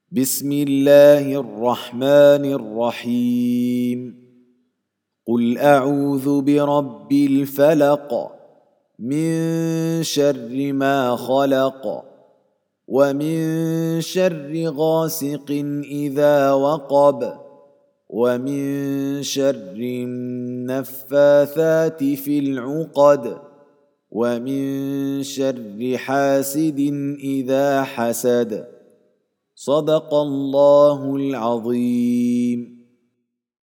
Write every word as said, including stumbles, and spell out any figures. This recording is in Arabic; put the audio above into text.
بسم الله الرحمن الرحيم. قل أعوذ برب الفلق من شر ما خلق ومن شر غاسق إذا وقب ومن شر النفاثات في العقد ومن شر حاسد إذا حسد. صدق الله العظيم.